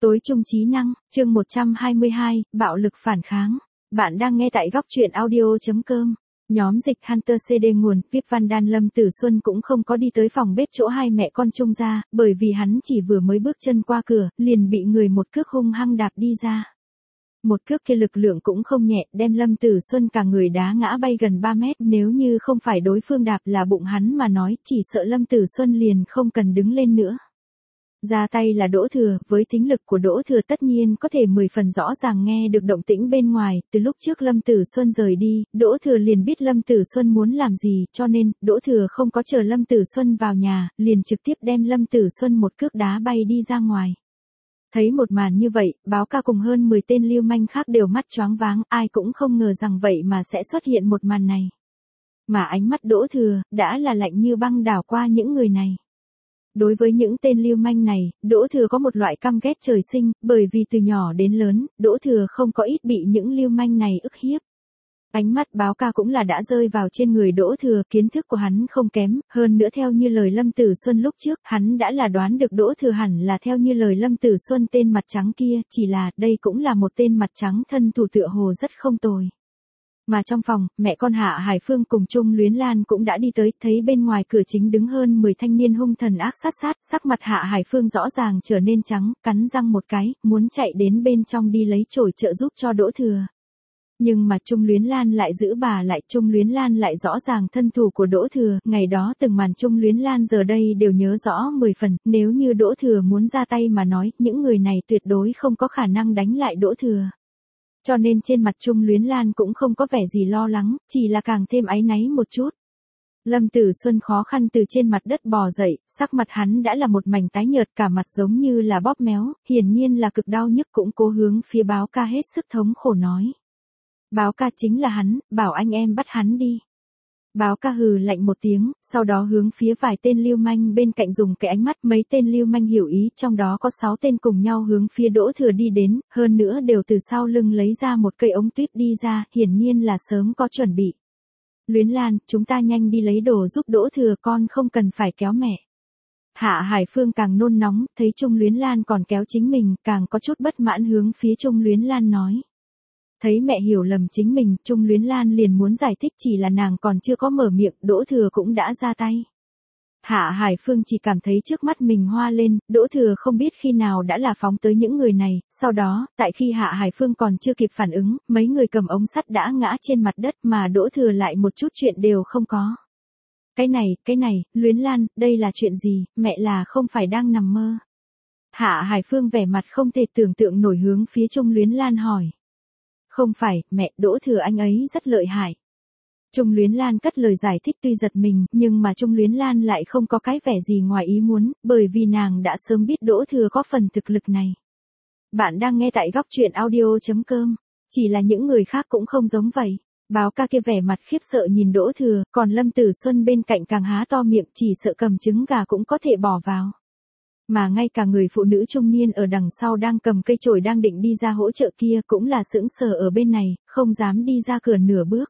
Tối trung trí năng, chương 122, bạo lực phản kháng. Bạn đang nghe tại góc truyện audio.com. Nhóm dịch Hunter CD nguồn, Vip Van Đan. Lâm Tử Xuân cũng không có đi tới phòng bếp chỗ hai mẹ con Trung ra, bởi vì hắn chỉ vừa mới bước chân qua cửa, liền bị người một cước hung hăng đạp đi ra. Một cước kia lực lượng cũng không nhẹ, đem Lâm Tử Xuân cả người đá ngã bay gần 3 mét. Nếu như không phải đối phương đạp là bụng hắn mà nói, chỉ sợ Lâm Tử Xuân liền không cần đứng lên nữa. Ra tay là Đỗ Thừa, với tính lực của Đỗ Thừa tất nhiên có thể 10 phần rõ ràng nghe được động tĩnh bên ngoài. Từ lúc trước Lâm Tử Xuân rời đi, Đỗ Thừa liền biết Lâm Tử Xuân muốn làm gì, cho nên, Đỗ Thừa không có chờ Lâm Tử Xuân vào nhà, liền trực tiếp đem Lâm Tử Xuân một cước đá bay đi ra ngoài. Thấy một màn như vậy, Báo Ca cùng hơn 10 tên lưu manh khác đều mắt choáng váng, ai cũng không ngờ rằng vậy mà sẽ xuất hiện một màn này. Mà ánh mắt Đỗ Thừa, đã là lạnh như băng đảo qua những người này. Đối với những tên lưu manh này, Đỗ Thừa có một loại căm ghét trời sinh, bởi vì từ nhỏ đến lớn, Đỗ Thừa không có ít bị những lưu manh này ức hiếp. Ánh mắt Báo Ca cũng là đã rơi vào trên người Đỗ Thừa, kiến thức của hắn không kém, hơn nữa theo như lời Lâm Tử Xuân lúc trước, hắn đã là đoán được Đỗ Thừa hẳn là theo như lời Lâm Tử Xuân tên mặt trắng kia, chỉ là đây cũng là một tên mặt trắng thân thủ tựa hồ rất không tồi. Mà trong phòng, mẹ con Hạ Hải Phương cùng Trung Luyến Lan cũng đã đi tới, thấy bên ngoài cửa chính đứng hơn 10 thanh niên hung thần ác sát, sắc mặt Hạ Hải Phương rõ ràng trở nên trắng, cắn răng một cái, muốn chạy đến bên trong đi lấy chổi trợ giúp cho Đỗ Thừa. Nhưng mà Trung Luyến Lan lại giữ bà lại, Trung Luyến Lan lại rõ ràng thân thủ của Đỗ Thừa, ngày đó từng màn Trung Luyến Lan giờ đây đều nhớ rõ 10 phần, nếu như Đỗ Thừa muốn ra tay mà nói, những người này tuyệt đối không có khả năng đánh lại Đỗ Thừa. Cho nên trên mặt Trung Luyến Lan cũng không có vẻ gì lo lắng, chỉ là càng thêm áy náy một chút. Lâm Tử Xuân khó khăn từ trên mặt đất bò dậy, sắc mặt hắn đã là một mảnh tái nhợt, cả mặt giống như là bóp méo, hiển nhiên là cực đau nhức, cũng cố hướng phía Báo Ca hết sức thống khổ nói. Báo Ca chính là hắn, bảo anh em bắt hắn đi. Báo Ca hừ lạnh một tiếng, sau đó hướng phía vài tên lưu manh bên cạnh dùng cái ánh mắt, mấy tên lưu manh hiểu ý, trong đó có 6 tên cùng nhau hướng phía Đỗ Thừa đi đến, hơn nữa đều từ sau lưng lấy ra một cây ống tuyếp đi ra, hiển nhiên là sớm có chuẩn bị. Luyến Lan, chúng ta nhanh đi lấy đồ giúp Đỗ Thừa, con không cần phải kéo mẹ. Hạ Hải Phương càng nôn nóng, thấy Trung Luyến Lan còn kéo chính mình, càng có chút bất mãn hướng phía Trung Luyến Lan nói. Thấy mẹ hiểu lầm chính mình, Trung Luyến Lan liền muốn giải thích, chỉ là nàng còn chưa có mở miệng, Đỗ Thừa cũng đã ra tay. Hạ Hải Phương chỉ cảm thấy trước mắt mình hoa lên, Đỗ Thừa không biết khi nào đã là phóng tới những người này, sau đó, tại khi Hạ Hải Phương còn chưa kịp phản ứng, mấy người cầm ống sắt đã ngã trên mặt đất mà Đỗ Thừa lại một chút chuyện đều không có. Cái này, Luyến Lan, đây là chuyện gì, mẹ là không phải đang nằm mơ. Hạ Hải Phương vẻ mặt không thể tưởng tượng nổi hướng phía Trung Luyến Lan hỏi. Không phải, mẹ, Đỗ Thừa anh ấy rất lợi hại. Trung Luyến Lan cất lời giải thích tuy giật mình, nhưng mà Trung Luyến Lan lại không có cái vẻ gì ngoài ý muốn, bởi vì nàng đã sớm biết Đỗ Thừa có phần thực lực này. Bạn đang nghe tại góc truyện audio.com, chỉ là những người khác cũng không giống vậy. Báo Ca kia vẻ mặt khiếp sợ nhìn Đỗ Thừa, còn Lâm Tử Xuân bên cạnh càng há to miệng, chỉ sợ cầm trứng gà cũng có thể bỏ vào. Mà ngay cả người phụ nữ trung niên ở đằng sau đang cầm cây chổi đang định đi ra hỗ trợ kia cũng là sững sờ ở bên này, không dám đi ra cửa nửa bước.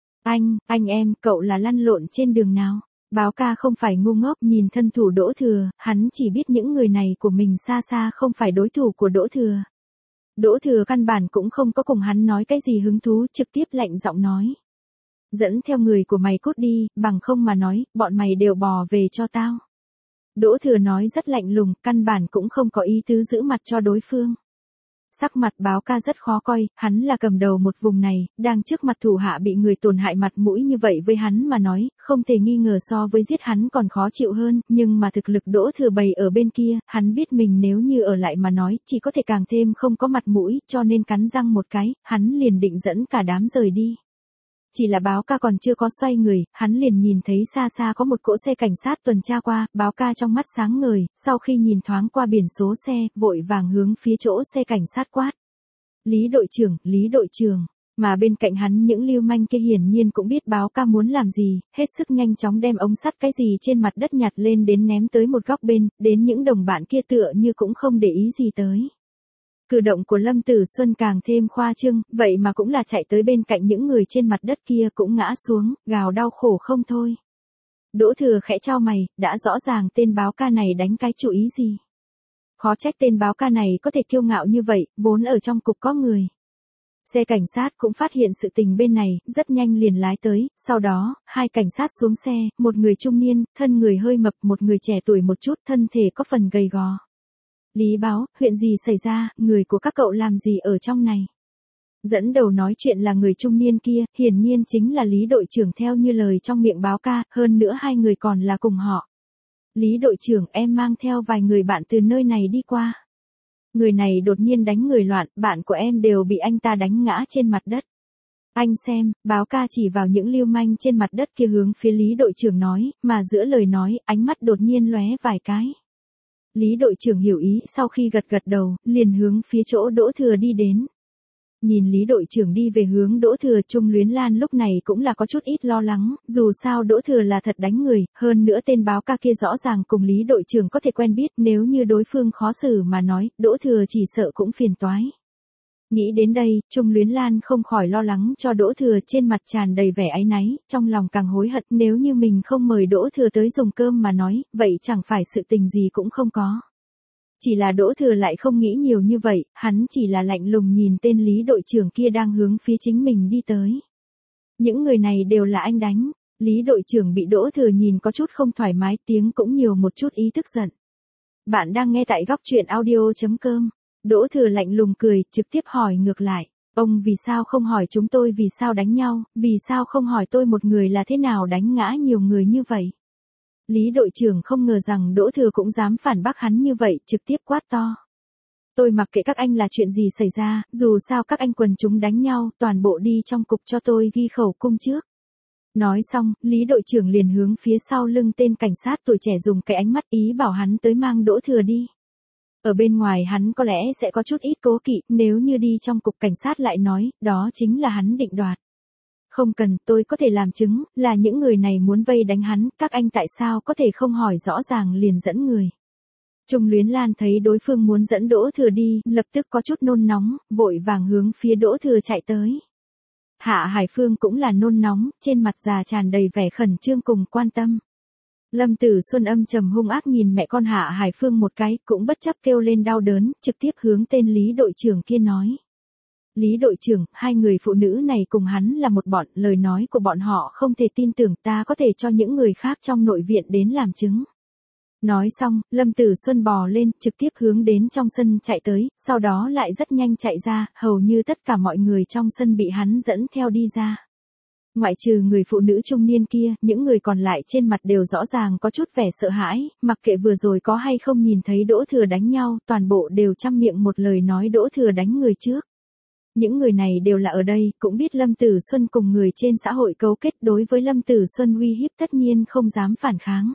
Anh em, cậu là lăn lộn trên đường nào? Báo Ca không phải ngu ngốc, nhìn thân thủ Đỗ Thừa, hắn chỉ biết những người này của mình xa xa không phải đối thủ của Đỗ Thừa. Đỗ Thừa căn bản cũng không có cùng hắn nói cái gì hứng thú, trực tiếp lạnh giọng nói. Dẫn theo người của mày cút đi, bằng không mà nói, bọn mày đều bò về cho tao. Đỗ Thừa nói rất lạnh lùng, căn bản cũng không có ý tứ giữ mặt cho đối phương. Sắc mặt Báo Ca rất khó coi, hắn là cầm đầu một vùng này, đang trước mặt thủ hạ bị người tổn hại mặt mũi như vậy với hắn mà nói, không thể nghi ngờ so với giết hắn còn khó chịu hơn, nhưng mà thực lực Đỗ Thừa bày ở bên kia, hắn biết mình nếu như ở lại mà nói, chỉ có thể càng thêm không có mặt mũi, cho nên cắn răng một cái, hắn liền định dẫn cả đám rời đi. Chỉ là Báo Ca còn chưa có xoay người, hắn liền nhìn thấy xa xa có một cỗ xe cảnh sát tuần tra qua, Báo Ca trong mắt sáng ngời, sau khi nhìn thoáng qua biển số xe, vội vàng hướng phía chỗ xe cảnh sát quát. Lý đội trưởng, mà bên cạnh hắn những lưu manh kia hiển nhiên cũng biết Báo Ca muốn làm gì, hết sức nhanh chóng đem ống sắt cái gì trên mặt đất nhặt lên đến ném tới một góc bên, đến những đồng bạn kia tựa như cũng không để ý gì tới. Cử động của Lâm Tử Xuân càng thêm khoa trương, vậy mà cũng là chạy tới bên cạnh những người trên mặt đất kia cũng ngã xuống, gào đau khổ không thôi. Đỗ Thừa khẽ chau mày, đã rõ ràng tên Báo Ca này đánh cái chủ ý gì. Khó trách tên báo ca này có thể kiêu ngạo như vậy, vốn ở trong cục có người. Xe cảnh sát cũng phát hiện sự tình bên này, rất nhanh liền lái tới, sau đó, hai cảnh sát xuống xe, một người trung niên, thân người hơi mập, một người trẻ tuổi một chút, thân thể có phần gầy gò. Lý báo, chuyện gì xảy ra, người của các cậu làm gì ở trong này? Dẫn đầu nói chuyện là người trung niên kia, hiển nhiên chính là Lý đội trưởng theo như lời trong miệng báo ca, hơn nữa hai người còn là cùng họ. Lý đội trưởng, em mang theo vài người bạn từ nơi này đi qua. Người này đột nhiên đánh người loạn, bạn của em đều bị anh ta đánh ngã trên mặt đất. Anh xem, báo ca chỉ vào những lưu manh trên mặt đất kia hướng phía Lý đội trưởng nói, mà giữa lời nói, ánh mắt đột nhiên lóe vài cái. Lý đội trưởng hiểu ý, sau khi gật gật đầu, liền hướng phía chỗ Đỗ Thừa đi đến. Nhìn Lý đội trưởng đi về hướng Đỗ Thừa, Trung Luyến Lan lúc này cũng là có chút ít lo lắng, dù sao Đỗ Thừa là thật đánh người, hơn nữa tên báo ca kia rõ ràng cùng Lý đội trưởng có thể quen biết, nếu như đối phương khó xử mà nói, Đỗ Thừa chỉ sợ cũng phiền toái. Nghĩ đến đây, Trung Luyến Lan không khỏi lo lắng cho Đỗ Thừa, trên mặt tràn đầy vẻ áy náy, trong lòng càng hối hận, nếu như mình không mời Đỗ Thừa tới dùng cơm mà nói, vậy chẳng phải sự tình gì cũng không có. Chỉ là Đỗ Thừa lại không nghĩ nhiều như vậy, hắn chỉ là lạnh lùng nhìn tên Lý đội trưởng kia đang hướng phía chính mình đi tới. Những người này đều là anh đánh. Lý đội trưởng bị Đỗ Thừa nhìn có chút không thoải mái, tiếng cũng nhiều một chút ý tức giận. Bạn đang nghe tại góc truyện audio.com. Đỗ Thừa lạnh lùng cười, trực tiếp hỏi ngược lại. Ông vì sao không hỏi chúng tôi vì sao đánh nhau, vì sao không hỏi tôi một người là thế nào đánh ngã nhiều người như vậy? Lý đội trưởng không ngờ rằng Đỗ Thừa cũng dám phản bác hắn như vậy, trực tiếp quát to. Tôi mặc kệ các anh là chuyện gì xảy ra, dù sao các anh quần chúng đánh nhau, toàn bộ đi trong cục cho tôi ghi khẩu cung trước. Nói xong, Lý đội trưởng liền hướng phía sau lưng tên cảnh sát tuổi trẻ dùng cái ánh mắt ý bảo hắn tới mang Đỗ Thừa đi. Ở bên ngoài hắn có lẽ sẽ có chút ít cố kỵ, nếu như đi trong cục cảnh sát lại nói, đó chính là hắn định đoạt. Không cần, tôi có thể làm chứng, là những người này muốn vây đánh hắn, các anh tại sao có thể không hỏi rõ ràng liền dẫn người. Trung Luyến Lan thấy đối phương muốn dẫn Đỗ Thừa đi, lập tức có chút nôn nóng, vội vàng hướng phía Đỗ Thừa chạy tới. Hạ Hải Phương cũng là nôn nóng, trên mặt già tràn đầy vẻ khẩn trương cùng quan tâm. Lâm Tử Xuân âm trầm hung ác nhìn mẹ con Hạ Hải Phương một cái, cũng bất chấp kêu lên đau đớn, trực tiếp hướng tên Lý đội trưởng kia nói. Lý đội trưởng, hai người phụ nữ này cùng hắn là một bọn, lời nói của bọn họ không thể tin tưởng, ta có thể cho những người khác trong nội viện đến làm chứng. Nói xong, Lâm Tử Xuân bò lên, trực tiếp hướng đến trong sân chạy tới, sau đó lại rất nhanh chạy ra, hầu như tất cả mọi người trong sân bị hắn dẫn theo đi ra. Ngoại trừ người phụ nữ trung niên kia, những người còn lại trên mặt đều rõ ràng có chút vẻ sợ hãi, mặc kệ vừa rồi có hay không nhìn thấy Đỗ Thừa đánh nhau, toàn bộ đều trăm miệng một lời nói Đỗ Thừa đánh người trước. Những người này đều là ở đây, cũng biết Lâm Tử Xuân cùng người trên xã hội cấu kết, đối với Lâm Tử Xuân uy hiếp tất nhiên không dám phản kháng.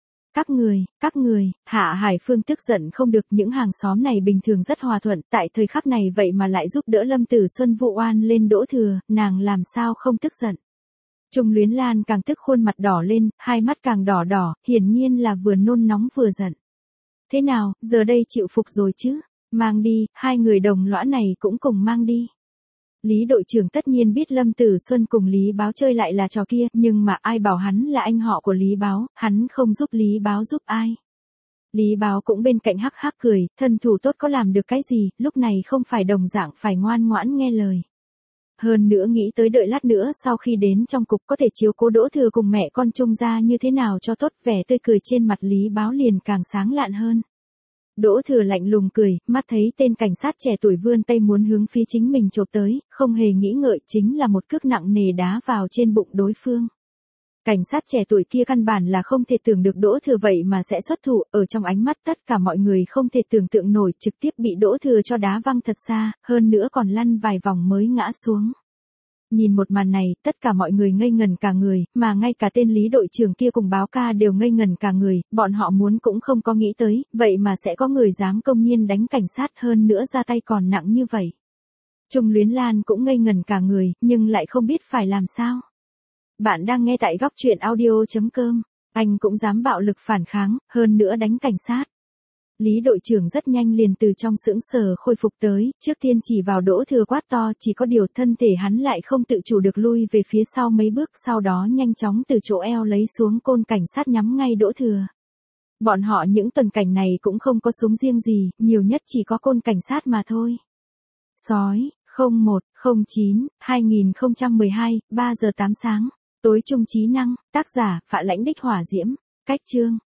Các người, Hạ Hải Phương tức giận không được, những hàng xóm này bình thường rất hòa thuận, tại thời khắc này vậy mà lại giúp đỡ Lâm Tử Xuân vụ oan lên Đỗ Thừa, nàng làm sao không tức giận. Trung Luyến Lan càng tức khuôn mặt đỏ lên, hai mắt càng đỏ đỏ, hiển nhiên là vừa nôn nóng vừa giận. Thế nào, giờ đây chịu phục rồi chứ? Mang đi, hai người đồng lõa này cũng cùng mang đi. Lý đội trưởng tất nhiên biết Lâm Tử Xuân cùng Lý Báo chơi lại là trò kia, nhưng mà ai bảo hắn là anh họ của Lý Báo, hắn không giúp Lý Báo giúp ai. Lý Báo cũng bên cạnh hắc hắc cười, thân thủ tốt có làm được cái gì, lúc này không phải đồng dạng phải ngoan ngoãn nghe lời. Hơn nữa nghĩ tới đợi lát nữa sau khi đến trong cục có thể chiếu cố Đỗ Thừa cùng mẹ con Trung gia như thế nào cho tốt, vẻ tươi cười trên mặt Lý Báo liền càng sáng lạn hơn. Đỗ Thừa lạnh lùng cười, mắt thấy tên cảnh sát trẻ tuổi vươn tay muốn hướng phía chính mình chộp tới, không hề nghĩ ngợi chính là một cước nặng nề đá vào trên bụng đối phương. Cảnh sát trẻ tuổi kia căn bản là không thể tưởng được Đỗ Thừa vậy mà sẽ xuất thủ, ở trong ánh mắt tất cả mọi người không thể tưởng tượng nổi, trực tiếp bị Đỗ Thừa cho đá văng thật xa, hơn nữa còn lăn vài vòng mới ngã xuống. Nhìn một màn này, tất cả mọi người ngây ngần cả người, mà ngay cả tên Lý đội trưởng kia cùng báo ca đều ngây ngần cả người, bọn họ muốn cũng không có nghĩ tới, vậy mà sẽ có người dám công nhiên đánh cảnh sát, hơn nữa ra tay còn nặng như vậy. Trung Luyến Lan cũng ngây ngần cả người, nhưng lại không biết phải làm sao. Bạn đang nghe tại góc truyện audio.com, anh cũng dám bạo lực phản kháng, hơn nữa đánh cảnh sát. Lý đội trưởng rất nhanh liền từ trong sững sờ khôi phục tới, trước tiên chỉ vào Đỗ Thừa quát to, chỉ có điều thân thể hắn lại không tự chủ được lui về phía sau mấy bước, sau đó nhanh chóng từ chỗ eo lấy xuống côn cảnh sát nhắm ngay Đỗ Thừa. Bọn họ những tuần cảnh này cũng không có súng riêng gì, nhiều nhất chỉ có côn cảnh sát mà thôi. Sói, 01/09/2012, 3 giờ 8 sáng. Tối trung trí năng, tác giả, Phạ Lãnh Đích Hỏa Diễm, cách chương.